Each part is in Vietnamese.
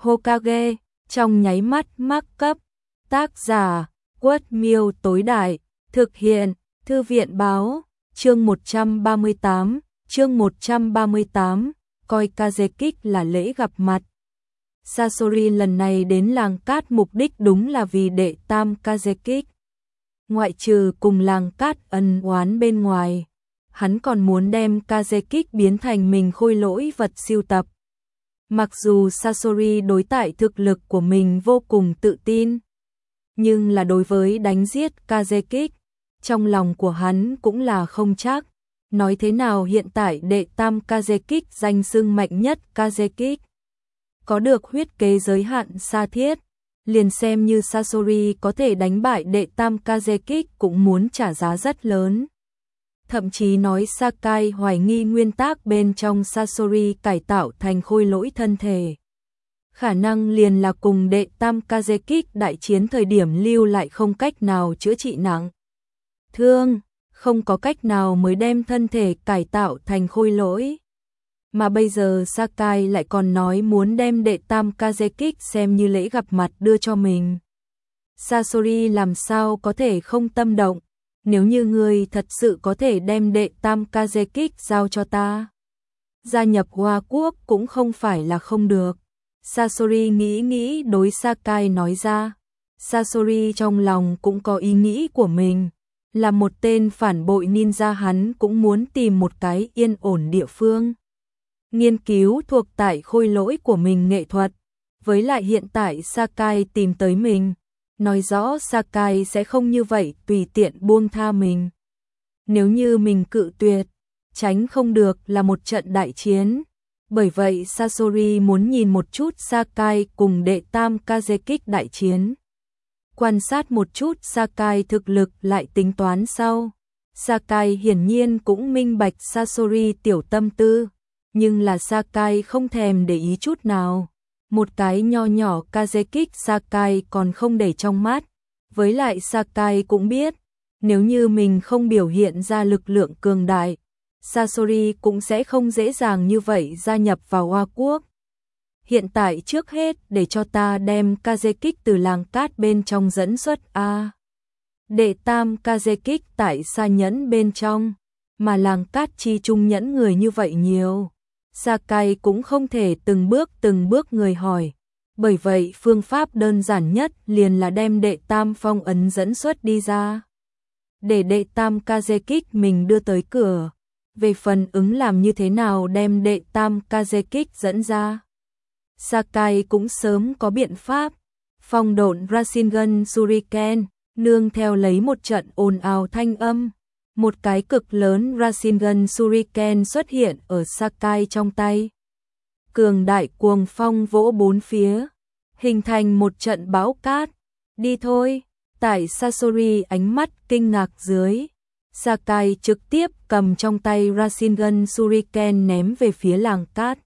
Hokage, trong nháy mắt mắc cấp. Tác giả, Quất Miêu tối đại, thực hiện, Thư viện báo, chương 138, coi Kazekik là lễ gặp mặt. Sasori lần này đến làng cát mục đích đúng là vì đệ tam Kazekik. Ngoại trừ cùng làng cát ân oán bên ngoài, hắn còn muốn đem Kazekik biến thành mình khôi lỗi vật sưu tập. Mặc dù Sasori đối tại thực lực của mình vô cùng tự tin, nhưng là đối với đánh giết Kazekik, trong lòng của hắn cũng là không chắc. Nói thế nào hiện tại đệ tam Kazekik danh xưng mạnh nhất Kazekik, có được huyết kế giới hạn xa thiết, liền xem như Sasori có thể đánh bại đệ tam Kazekik cũng muốn trả giá rất lớn. Thậm chí nói Sakai hoài nghi nguyên tắc bên trong Sasori cải tạo thành khôi lỗi thân thể. Khả năng liền là cùng đệ tam Kazekik đại chiến thời điểm lưu lại không cách nào chữa trị nặng thương, không có cách nào mới đem thân thể cải tạo thành khôi lỗi. Mà bây giờ Sakai lại còn nói muốn đem đệ tam Kazekik xem như lễ gặp mặt đưa cho mình. Sasori làm sao có thể không tâm động, nếu như ngươi thật sự có thể đem đệ tam Kazekik giao cho ta, gia nhập Hoa Quốc cũng không phải là không được. Sasori nghĩ đối Sakai nói ra. Sasori trong lòng cũng có ý nghĩ của mình, là một tên phản bội ninja hắn cũng muốn tìm một cái yên ổn địa phương, nghiên cứu thuộc tại khôi lỗi của mình nghệ thuật. Với lại hiện tại Sakai tìm tới mình, nói rõ Sakai sẽ không như vậy tùy tiện buông tha mình. Nếu như mình cự tuyệt, tránh không được là một trận đại chiến. Bởi vậy Sasori muốn nhìn một chút Sakai cùng đệ tam Kazekik đại chiến. Quan sát một chút Sakai thực lực lại tính toán sau. Sakai hiển nhiên cũng minh bạch Sasori tiểu tâm tư, nhưng là Sakai không thèm để ý chút nào. Một cái nho nhỏ Kazekik Sakai còn không để trong mắt. Với lại Sakai cũng biết, nếu như mình không biểu hiện ra lực lượng cường đại, Sasori cũng sẽ không dễ dàng như vậy gia nhập vào Hoa Quốc. Hiện tại trước hết để cho ta đem Kazekik từ làng cát bên trong dẫn xuất a. Đệ tam Kazekik tại Sa Nhẫn bên trong, mà làng cát chi trung nhẫn người như vậy nhiều. Sakai cũng không thể từng bước người hỏi. Bởi vậy phương pháp đơn giản nhất liền là đem đệ tam phong ấn dẫn xuất đi ra, để đệ tam Kazekik mình đưa tới cửa. Về phần ứng làm như thế nào đem đệ tam Kazekik dẫn ra, Sakai cũng sớm có biện pháp. Phong độn Rasengan Shuriken, nương theo lấy một trận ồn ào thanh âm, một cái cực lớn Rasengan Shuriken xuất hiện ở Sakai trong tay. Cường đại cuồng phong vỗ bốn phía, hình thành một trận bão cát. Đi thôi. Tại Sasori ánh mắt kinh ngạc dưới, Sakai trực tiếp cầm trong tay Rasengan Shuriken ném về phía làng cát.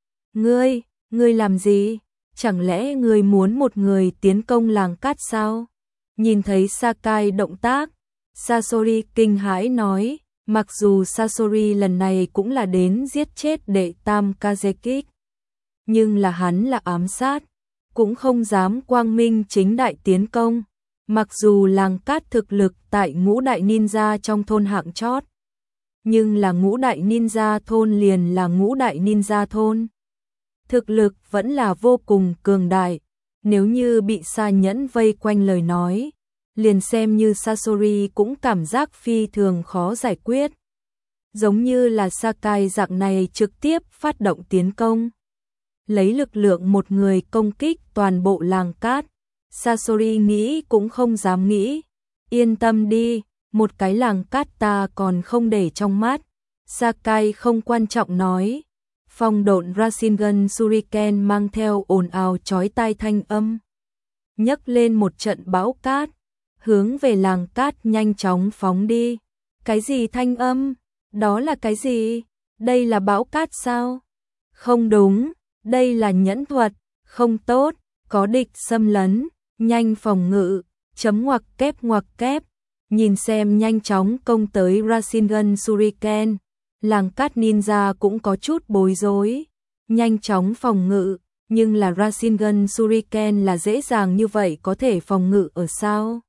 Ngươi làm gì? Chẳng lẽ ngươi muốn một người tiến công làng cát sao? Nhìn thấy Sakai động tác, Sasori kinh hãi nói, mặc dù Sasori lần này cũng là đến giết chết đệ tam Kazekik, nhưng là hắn là ám sát, cũng không dám quang minh chính đại tiến công. Mặc dù làng cát thực lực tại ngũ đại ninja trong thôn hạng chót, nhưng là ngũ đại ninja thôn liền là ngũ đại ninja thôn. Thực lực vẫn là vô cùng cường đại. Nếu như bị Sa Nhẫn vây quanh lời nói, liền xem như Sasori cũng cảm giác phi thường khó giải quyết. Giống như là Sakai dạng này trực tiếp phát động tiến công, lấy lực lượng một người công kích toàn bộ làng cát. Sasori nghĩ cũng không dám nghĩ. Yên tâm đi, một cái làng cát ta còn không để trong mắt. Sakai không quan trọng nói. Phong độn Rasengan Shuriken mang theo ồn ào chói tai thanh âm, nhấc lên một trận bão cát, hướng về làng cát nhanh chóng phóng đi. Cái gì thanh âm? Đó là cái gì? Đây là bão cát sao? Không đúng, đây là nhẫn thuật. Không tốt, có địch xâm lấn, nhanh phòng ngự, chấm ngoặc kép. Nhìn xem nhanh chóng công tới Rasengan Shuriken, làng cát ninja cũng có chút bối rối. Nhanh chóng phòng ngự, nhưng là Rasengan Shuriken là dễ dàng như vậy có thể phòng ngự ở sao?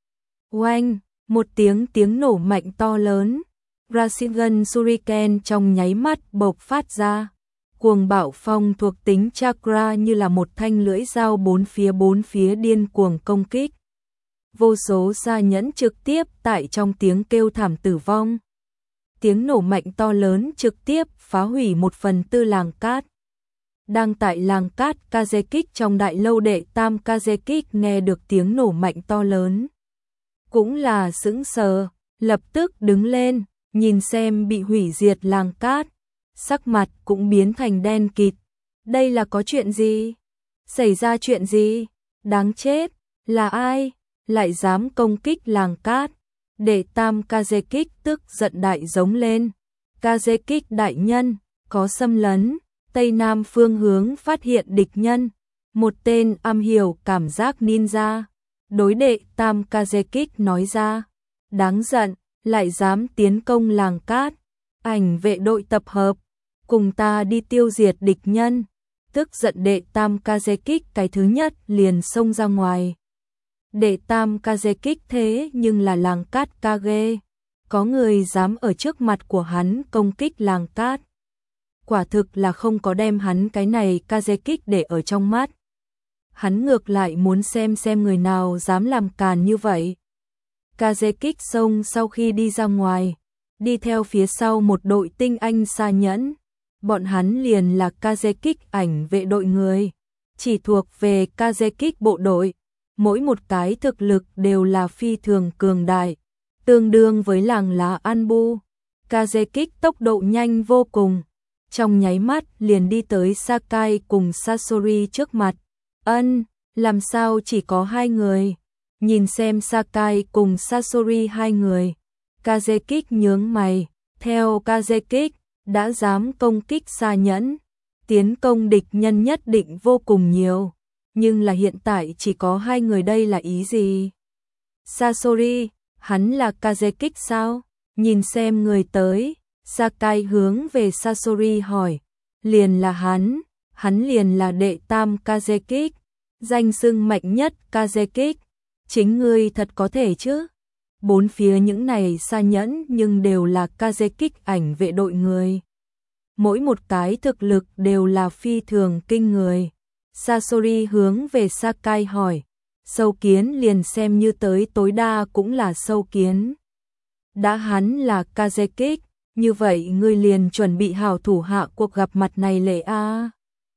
Oanh, một tiếng nổ mạnh to lớn, Rasengan Shuriken trong nháy mắt bộc phát ra. Cuồng bạo phong thuộc tính chakra như là một thanh lưỡi dao bốn phía điên cuồng công kích. Vô số sa nhẫn trực tiếp tại trong tiếng kêu thảm tử vong. Tiếng nổ mạnh to lớn trực tiếp phá hủy 1/4 làng cát. Đang tại làng cát Kazekik trong đại lâu đệ tam Kazekik nghe được tiếng nổ mạnh to lớn. Cũng là sững sờ, lập tức đứng lên, nhìn xem bị hủy diệt làng cát. Sắc mặt cũng biến thành đen kịt. Đây là có chuyện gì? Xảy ra chuyện gì? Đáng chết, là ai? Lại dám công kích làng cát? Đệ tam Kazekik tức giận đại giống lên. Kazekik đại nhân, có xâm lấn. Tây Nam phương hướng phát hiện địch nhân. Một tên am hiểu cảm giác ninja. Đối đệ tam Kazekik nói ra. Đáng giận, lại dám tiến công làng cát. Ảnh vệ đội tập hợp. Cùng ta đi tiêu diệt địch nhân. Tức giận đệ tam Kazekik cái thứ nhất liền xông ra ngoài. Đệ tam Kazekik thế nhưng là làng cát Kage. Có người dám ở trước mặt của hắn công kích làng cát. Quả thực là không có đem hắn cái này Kazekik để ở trong mắt. Hắn ngược lại muốn xem người nào dám làm càn như vậy. Kazekik xông sau khi đi ra ngoài, đi theo phía sau một đội tinh anh sa nhẫn. Bọn hắn liền là Kazekik ảnh vệ đội người, chỉ thuộc về Kazekik bộ đội. Mỗi một cái thực lực đều là phi thường cường đại, tương đương với làng lá Anbu. Kazekik tốc độ nhanh vô cùng, trong nháy mắt liền đi tới Sakai cùng Sasori trước mặt. Làm sao chỉ có hai người? Nhìn xem Sakai cùng Sasori hai người, Kazekik nhướng mày. Theo Kazekik, đã dám công kích sa nhẫn, tiến công địch nhân nhất định vô cùng nhiều, nhưng là hiện tại chỉ có hai người, đây là ý gì? Sasori, hắn là Kazekik sao? Nhìn xem người tới, Sakai hướng về Sasori hỏi. Liền là hắn liền là đệ tam Kazekik, danh xưng mạnh nhất Kazekik. Chính ngươi thật có thể chứ? Bốn phía những này sa nhẫn nhưng đều là Kazekik ảnh vệ đội người. Mỗi một cái thực lực đều là phi thường kinh người. Sasori hướng về Sakai hỏi. Sâu kiến liền xem như tới tối đa cũng là sâu kiến. Đã hắn là Kazekik, như vậy ngươi liền chuẩn bị hảo thủ hạ cuộc gặp mặt này lệ a.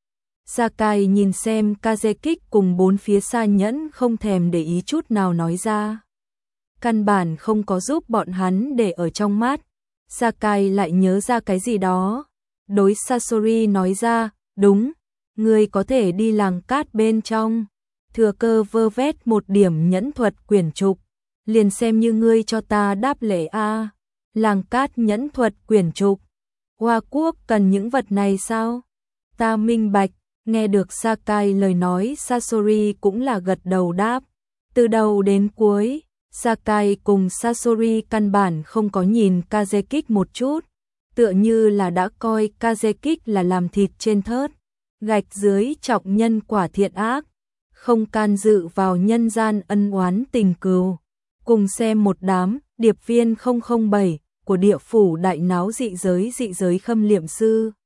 Sakai nhìn xem Kazekik cùng bốn phía sa nhẫn không thèm để ý chút nào nói ra. Căn bản không có giúp bọn hắn để ở trong mắt. Sakai lại nhớ ra cái gì đó. Đối Sasori nói ra, đúng, ngươi có thể đi làng cát bên trong. Thừa cơ vơ vét một điểm nhẫn thuật quyển trục. Liền xem như ngươi cho ta đáp lễ a. Làng cát nhẫn thuật quyển trục. Hoa quốc cần những vật này sao? Ta minh bạch. Nghe được Sakai lời nói, Sasori cũng là gật đầu đáp. Từ đầu đến cuối, Sakai cùng Sasori căn bản không có nhìn Kazekik một chút, tựa như là đã coi Kazekik là làm thịt trên thớt, gạch dưới trọng nhân quả thiện ác, không can dự vào nhân gian ân oán tình cừu. Cùng xem một đám điệp viên 007 của địa phủ đại náo dị giới khâm liệm sư.